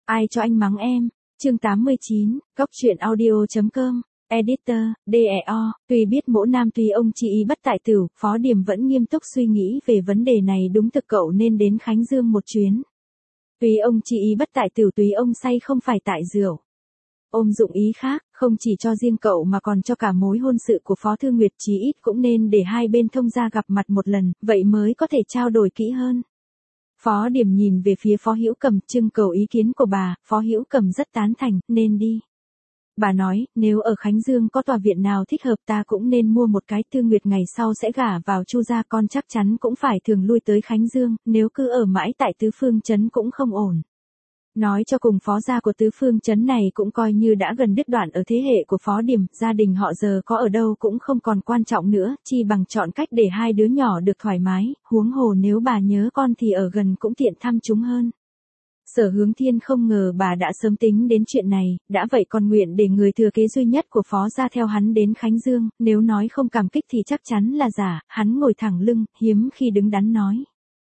Ai cho anh mắng em? Chương 89, Cóc truyện audio.com, Editor, DEO, tuy biết mỗ nam tuy ông chị ý bất tại tử, Phó Điềm vẫn nghiêm túc suy nghĩ về vấn đề này đúng thực cậu nên đến Khánh Dương một chuyến. Tuy ông chị ý bất tại tử tuy ông say không phải tại rượu. Ôm dụng ý khác, không chỉ cho riêng cậu mà còn cho cả mối hôn sự của Phó Thư Nguyệt chí ít cũng nên để hai bên thông gia gặp mặt một lần, vậy mới có thể trao đổi kỹ hơn. Phó Điềm nhìn về phía Phó Hữu Cầm trưng cầu ý kiến của bà, Phó Hữu Cầm rất tán thành, nên đi. Bà nói, nếu ở Khánh Dương có tòa viện nào thích hợp ta cũng nên mua một cái. Thư Nguyệt ngày sau sẽ gả vào Chu gia, con chắc chắn cũng phải thường lui tới Khánh Dương, nếu cứ ở mãi tại Tứ Phương Trấn cũng không ổn. Nói cho cùng Phó gia của Tứ Phương Trấn này cũng coi như đã gần đứt đoạn ở thế hệ của Phó Điềm, gia đình họ giờ có ở đâu cũng không còn quan trọng nữa, chi bằng chọn cách để hai đứa nhỏ được thoải mái, huống hồ nếu bà nhớ con thì ở gần cũng tiện thăm chúng hơn. Sở Hướng Thiên không ngờ bà đã sớm tính đến chuyện này, đã vậy còn nguyện để người thừa kế duy nhất của Phó gia theo hắn đến Khánh Dương, nếu nói không cảm kích thì chắc chắn là giả. Hắn ngồi thẳng lưng, hiếm khi đứng đắn nói.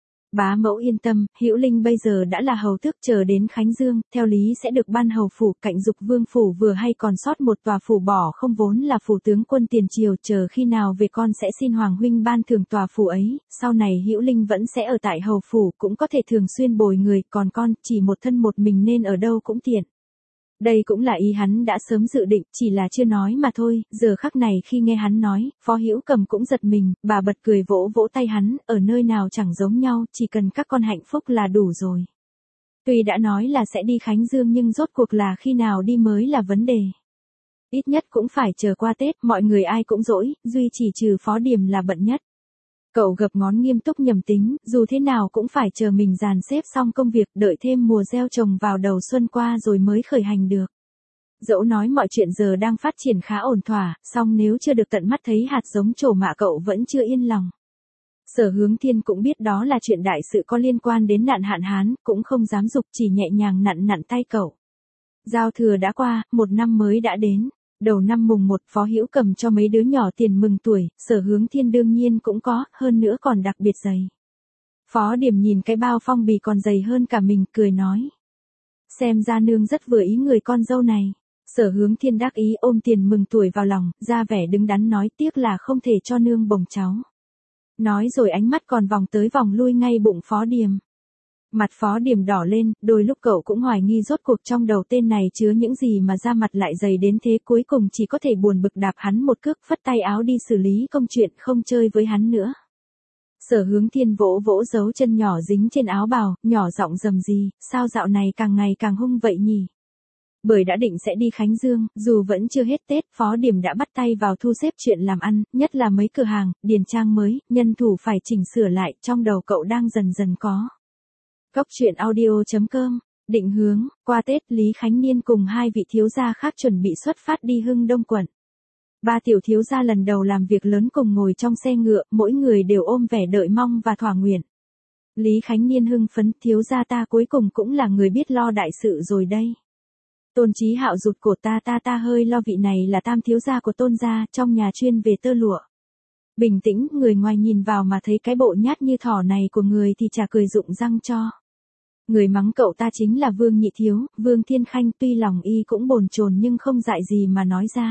Bá mẫu yên tâm, Hữu Linh bây giờ đã là hầu tước, chờ đến Khánh Dương, theo lý sẽ được ban hầu phủ. Cạnh Dục Vương phủ vừa hay còn sót một tòa phủ bỏ không vốn là phủ tướng quân tiền triều, chờ khi nào về con sẽ xin hoàng huynh ban thưởng tòa phủ ấy, sau này Hữu Linh vẫn sẽ ở tại hầu phủ, cũng có thể thường xuyên bồi người, còn con chỉ một thân một mình nên ở đâu cũng tiện. Đây cũng là ý hắn đã sớm dự định, chỉ là chưa nói mà thôi. Giờ khắc này khi nghe hắn nói, Phó Hữu Cầm cũng giật mình, bà bật cười vỗ vỗ tay hắn, ở nơi nào chẳng giống nhau, chỉ cần các con hạnh phúc là đủ rồi. Tuy đã nói là sẽ đi Khánh Dương nhưng rốt cuộc là khi nào đi mới là vấn đề. Ít nhất cũng phải chờ qua Tết, mọi người ai cũng rỗi, duy chỉ trừ Phó Điềm là bận nhất. Cậu gập ngón nghiêm túc nhầm tính, dù thế nào cũng phải chờ mình dàn xếp xong công việc, đợi thêm mùa gieo trồng vào đầu xuân qua rồi mới khởi hành được. Dẫu nói mọi chuyện giờ đang phát triển khá ổn thỏa, song nếu chưa được tận mắt thấy hạt giống trổ mạ cậu vẫn chưa yên lòng. Sở Hướng Thiên cũng biết đó là chuyện đại sự có liên quan đến nạn hạn hán, cũng không dám giục, chỉ nhẹ nhàng nặn nặn tay cậu. Giao thừa đã qua, một năm mới đã đến. Đầu năm mùng 1, Phó Hữu Cầm cho mấy đứa nhỏ tiền mừng tuổi, Sở Hướng Thiên đương nhiên cũng có, hơn nữa còn đặc biệt dày. Phó Điềm nhìn cái bao phong bì còn dày hơn cả mình, cười nói. Xem ra nương rất vừa ý người con dâu này. Sở Hướng Thiên đắc ý ôm tiền mừng tuổi vào lòng, ra vẻ đứng đắn nói, tiếc là không thể cho nương bồng cháu. Nói rồi ánh mắt còn vòng tới vòng lui ngay bụng Phó Điềm. Mặt Phó Điềm đỏ lên, đôi lúc cậu cũng hoài nghi rốt cuộc trong đầu tên này chứa những gì mà da mặt lại dày đến thế, cuối cùng chỉ có thể buồn bực đạp hắn một cước, phất tay áo đi xử lý công chuyện, không chơi với hắn nữa. Sở Hướng Thiên vỗ vỗ dấu chân nhỏ dính trên áo bào, nhỏ giọng rầm gì, sao dạo này càng ngày càng hung vậy nhỉ? Bởi đã định sẽ đi Khánh Dương, dù vẫn chưa hết Tết, Phó Điềm đã bắt tay vào thu xếp chuyện làm ăn, nhất là mấy cửa hàng, điền trang mới, nhân thủ phải chỉnh sửa lại, trong đầu cậu đang dần dần có. Cóc truyện audio.com, định hướng, qua Tết Lý Khánh Niên cùng hai vị thiếu gia khác chuẩn bị xuất phát đi Hưng Đông quận. Ba tiểu thiếu gia lần đầu làm việc lớn cùng ngồi trong xe ngựa, mỗi người đều ôm vẻ đợi mong và thỏa nguyện. Lý Khánh Niên hưng phấn, thiếu gia ta cuối cùng cũng là người biết lo đại sự rồi đây. Tôn Chí Hạo rụt cổ, ta hơi lo, vị này là tam thiếu gia của Tôn gia, trong nhà chuyên về tơ lụa. Bình tĩnh, người ngoài nhìn vào mà thấy cái bộ nhát như thỏ này của người thì chả cười rụng răng cho. Người mắng cậu ta chính là Vương Nhị Thiếu, Vương Thiên Khanh, tuy lòng y cũng bồn chồn nhưng không dại gì mà nói ra.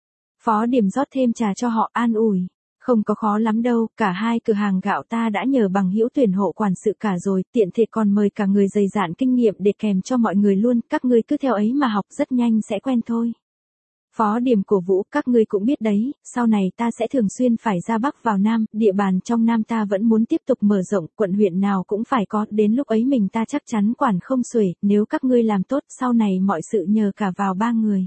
Phó Điềm rót thêm trà cho họ an ủi. Không có khó lắm đâu, cả hai cửa hàng gạo ta đã nhờ bằng hữu tuyển hộ quản sự cả rồi, tiện thể còn mời cả người dày dạn kinh nghiệm để kèm cho mọi người luôn, các ngươi cứ theo ấy mà học rất nhanh sẽ quen thôi. Phó Điềm cổ vũ, các ngươi cũng biết đấy, sau này ta sẽ thường xuyên phải ra Bắc vào Nam, địa bàn trong Nam ta vẫn muốn tiếp tục mở rộng, quận huyện nào cũng phải có, đến lúc ấy mình ta chắc chắn quản không xuể, nếu các ngươi làm tốt, sau này mọi sự nhờ cả vào ba người.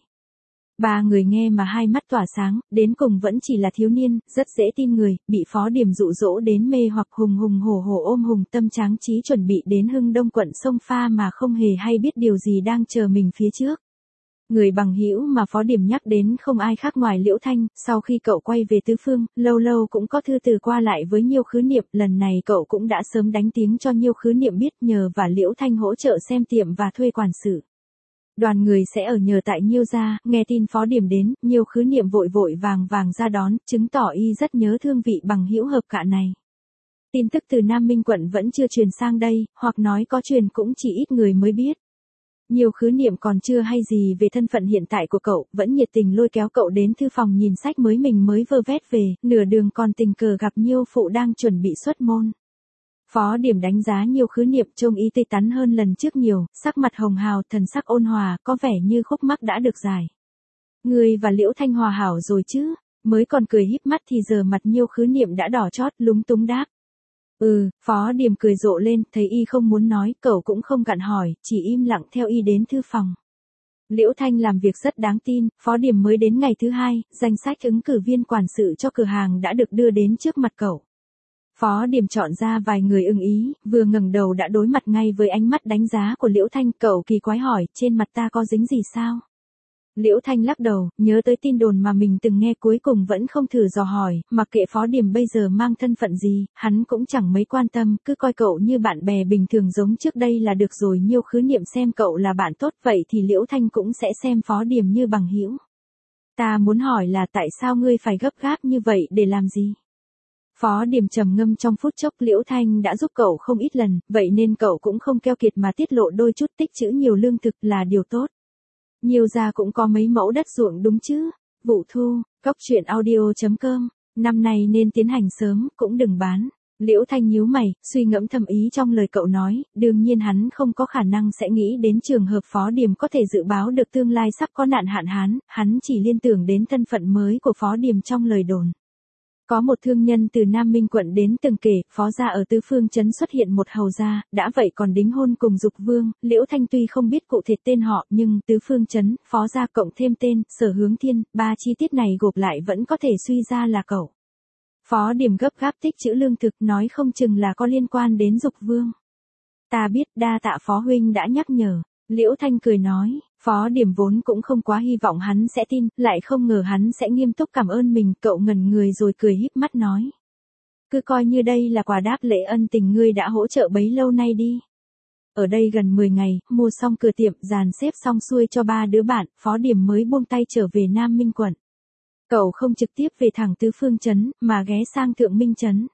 Ba người nghe mà hai mắt tỏa sáng, đến cùng vẫn chỉ là thiếu niên, rất dễ tin người, bị Phó Điềm dụ dỗ đến mê hoặc hùng hùng hổ hổ ôm hùng tâm tráng trí chuẩn bị đến Hưng Đông quận sông pha mà không hề hay biết điều gì đang chờ mình phía trước. Người bằng hữu mà Phó Điềm nhắc đến không ai khác ngoài Liễu Thanh, sau khi cậu quay về Tứ Phương, lâu lâu cũng có thư từ qua lại với Nhiêu Khứ Niệm, lần này cậu cũng đã sớm đánh tiếng cho Nhiêu Khứ Niệm biết nhờ và Liễu Thanh hỗ trợ xem tiệm và thuê quản sự. Đoàn người sẽ ở nhờ tại Nhiêu gia, nghe tin Phó Điềm đến, Nhiêu Khứ Niệm vội vội vàng ra đón, chứng tỏ y rất nhớ thương vị bằng hữu hợp cạ này. Tin tức từ Nam Minh quận vẫn chưa truyền sang đây, hoặc nói có truyền cũng chỉ ít người mới biết. Nhiều khứ niệm còn chưa hay gì về thân phận hiện tại của cậu, vẫn nhiệt tình lôi kéo cậu đến thư phòng nhìn sách mới mình mới vơ vét về, nửa đường còn tình cờ gặp Nhiêu phụ đang chuẩn bị xuất môn. Phó Điểm đánh giá Nhiêu khứ niệm trông y tươi tắn hơn lần trước nhiều, sắc mặt hồng hào, thần sắc ôn hòa, có vẻ như khúc mắc đã được giải. Người và Liễu Thanh hòa hảo rồi chứ? Mới còn cười híp mắt thì giờ mặt Nhiêu khứ niệm đã đỏ chót, lúng túng đáp. Phó Điểm cười rộ lên, thấy y không muốn nói, cậu cũng không gặn hỏi, chỉ im lặng theo y đến thư phòng. Liễu Thanh làm việc rất đáng tin, Phó Điểm mới đến ngày thứ 2, danh sách ứng cử viên quản sự cho cửa hàng đã được đưa đến trước mặt cậu. Phó Điểm chọn ra vài người ưng ý, vừa ngẩng đầu đã đối mặt ngay với ánh mắt đánh giá của Liễu Thanh, cậu kỳ quái hỏi, trên mặt ta có dính gì sao? Liễu Thanh lắc đầu, nhớ tới tin đồn mà mình từng nghe cuối cùng vẫn không thử dò hỏi, mặc kệ Phó Điểm bây giờ mang thân phận gì, hắn cũng chẳng mấy quan tâm, cứ coi cậu như bạn bè bình thường giống trước đây là được rồi. Nhiêu khứ niệm xem cậu là bạn tốt, vậy thì Liễu Thanh cũng sẽ xem Phó Điểm như bằng hữu. Ta muốn hỏi là tại sao ngươi phải gấp gáp như vậy để làm gì? Phó Điểm trầm ngâm trong phút chốc, Liễu Thanh đã giúp cậu không ít lần, vậy nên cậu cũng không keo kiệt mà tiết lộ đôi chút, tích trữ nhiều lương thực là điều tốt. Nhiều gia cũng có mấy mẫu đất ruộng đúng chứ? Vụ thu, Cóc truyện audio.com, năm nay nên tiến hành sớm, cũng đừng bán. Liễu Thanh nhíu mày, suy ngẫm thầm ý trong lời cậu nói, đương nhiên hắn không có khả năng sẽ nghĩ đến trường hợp Phó Điểm có thể dự báo được tương lai sắp có nạn hạn hán, hắn chỉ liên tưởng đến thân phận mới của Phó Điểm trong lời đồn. Có một thương nhân từ Nam Minh quận đến từng kể, Phó gia ở Tứ Phương trấn xuất hiện một hầu gia, đã vậy còn đính hôn cùng Dục Vương. Liễu Thanh tuy không biết cụ thể tên họ, nhưng Tứ Phương trấn, Phó gia cộng thêm tên, Sở Hướng Thiên, 3 chi tiết này gộp lại vẫn có thể suy ra là cậu. Phó Điểm gấp gáp tích trữ lương thực, nói không chừng là có liên quan đến Dục Vương. Ta biết, đa tạ Phó huynh đã nhắc nhở. Liễu Thanh cười nói, Phó Điểm vốn cũng không quá hy vọng hắn sẽ tin, lại không ngờ hắn sẽ nghiêm túc cảm ơn mình, cậu ngẩn người rồi cười híp mắt nói. Cứ coi như đây là quà đáp lễ ân tình ngươi đã hỗ trợ bấy lâu nay đi. Ở đây gần 10 ngày, mua xong cửa tiệm, dàn xếp xong xuôi cho 3 đứa bạn, Phó Điểm mới buông tay trở về Nam Minh quận. Cậu không trực tiếp về thẳng Tứ Phương trấn, mà ghé sang Thượng Minh trấn.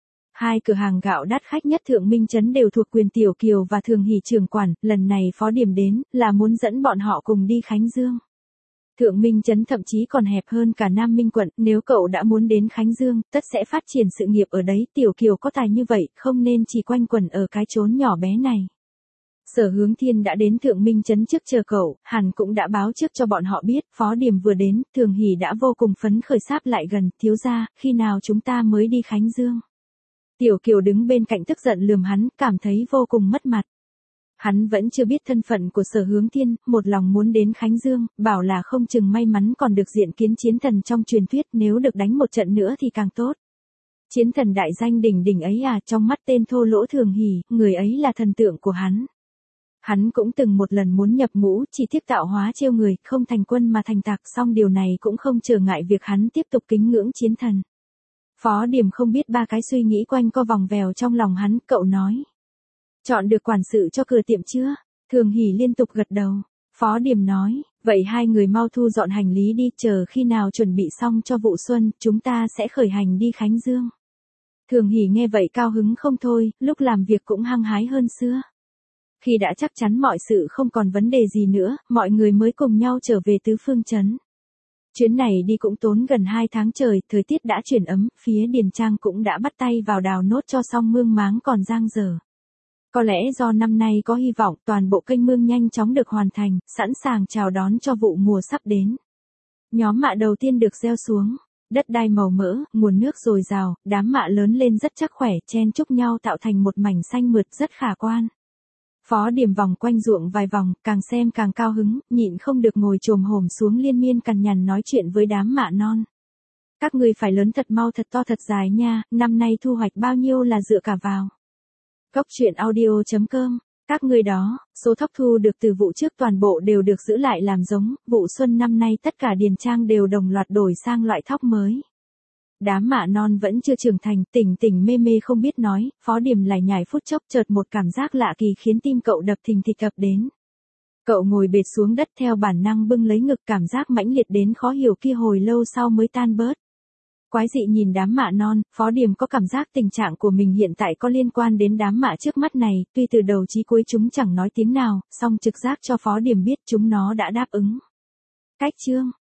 2 cửa hàng gạo đắt khách nhất Thượng Minh trấn đều thuộc quyền Tiểu Kiều và Thường Hỷ trưởng quản, lần này Phó Điểm đến, là muốn dẫn bọn họ cùng đi Khánh Dương. Thượng Minh trấn thậm chí còn hẹp hơn cả Nam Minh quận, nếu cậu đã muốn đến Khánh Dương, tất sẽ phát triển sự nghiệp ở đấy, Tiểu Kiều có tài như vậy, không nên chỉ quanh quẩn ở cái chốn nhỏ bé này. Sở Hướng Thiên đã đến Thượng Minh trấn trước chờ cậu, hẳn cũng đã báo trước cho bọn họ biết, Phó Điểm vừa đến, Thường Hỷ đã vô cùng phấn khởi sáp lại gần, thiếu gia, khi nào chúng ta mới đi Khánh Dương? Tiểu Kiều đứng bên cạnh tức giận lườm hắn, cảm thấy vô cùng mất mặt. Hắn vẫn chưa biết thân phận của Sở Hướng Thiên, một lòng muốn đến Khánh Dương, bảo là không chừng may mắn còn được diện kiến chiến thần trong truyền thuyết, nếu được đánh một trận nữa thì càng tốt. Chiến thần đại danh đỉnh đỉnh ấy à, trong mắt tên thô lỗ Thường Hỷ, người ấy là thần tượng của hắn. Hắn cũng từng một lần muốn nhập ngũ, chỉ tiếc tạo hóa trêu người, không thành quân mà thành tặc, song điều này cũng không trở ngại việc hắn tiếp tục kính ngưỡng chiến thần. Phó Điểm không biết 3 cái suy nghĩ quanh co vòng vèo trong lòng hắn, cậu nói. Chọn được quản sự cho cửa tiệm chưa? Thường Hỷ liên tục gật đầu. Phó Điểm nói, vậy 2 người mau thu dọn hành lý đi, chờ khi nào chuẩn bị xong cho vụ xuân, chúng ta sẽ khởi hành đi Khánh Dương. Thường Hỷ nghe vậy cao hứng không thôi, lúc làm việc cũng hăng hái hơn xưa. Khi đã chắc chắn mọi sự không còn vấn đề gì nữa, mọi người mới cùng nhau trở về Tứ Phương trấn. Chuyến này đi cũng tốn gần 2 tháng trời, thời tiết đã chuyển ấm, phía Điền Trang cũng đã bắt tay vào đào nốt cho xong mương máng còn dang dở. Có lẽ do năm nay có hy vọng, toàn bộ kênh mương nhanh chóng được hoàn thành, sẵn sàng chào đón cho vụ mùa sắp đến. Nhóm mạ đầu tiên được gieo xuống, đất đai màu mỡ, nguồn nước dồi dào, đám mạ lớn lên rất chắc khỏe, chen chúc nhau tạo thành một mảnh xanh mượt rất khả quan. Phó Điểm vòng quanh ruộng vài vòng, càng xem càng cao hứng, nhịn không được ngồi chồm hổm xuống liên miên cằn nhằn nói chuyện với đám mạ non. Các người phải lớn thật mau thật to thật dài nha, năm nay thu hoạch bao nhiêu là dựa cả vào. Cóc truyện audio.com, các người đó, số thóc thu được từ vụ trước toàn bộ đều được giữ lại làm giống, vụ xuân năm nay tất cả điền trang đều đồng loạt đổi sang loại thóc mới. Đám mạ non vẫn chưa trưởng thành, tỉnh tỉnh mê mê không biết nói, Phó Điểm lải nhải phút chốc chợt một cảm giác lạ kỳ khiến tim cậu đập thình thịch ập đến. Cậu ngồi bệt xuống đất theo bản năng bưng lấy ngực, cảm giác mãnh liệt đến khó hiểu kia hồi lâu sau mới tan bớt. Quái dị nhìn đám mạ non, Phó Điềm có cảm giác tình trạng của mình hiện tại có liên quan đến đám mạ trước mắt này, tuy từ đầu chí cuối chúng chẳng nói tiếng nào, song trực giác cho Phó Điềm biết chúng nó đã đáp ứng. Cách chương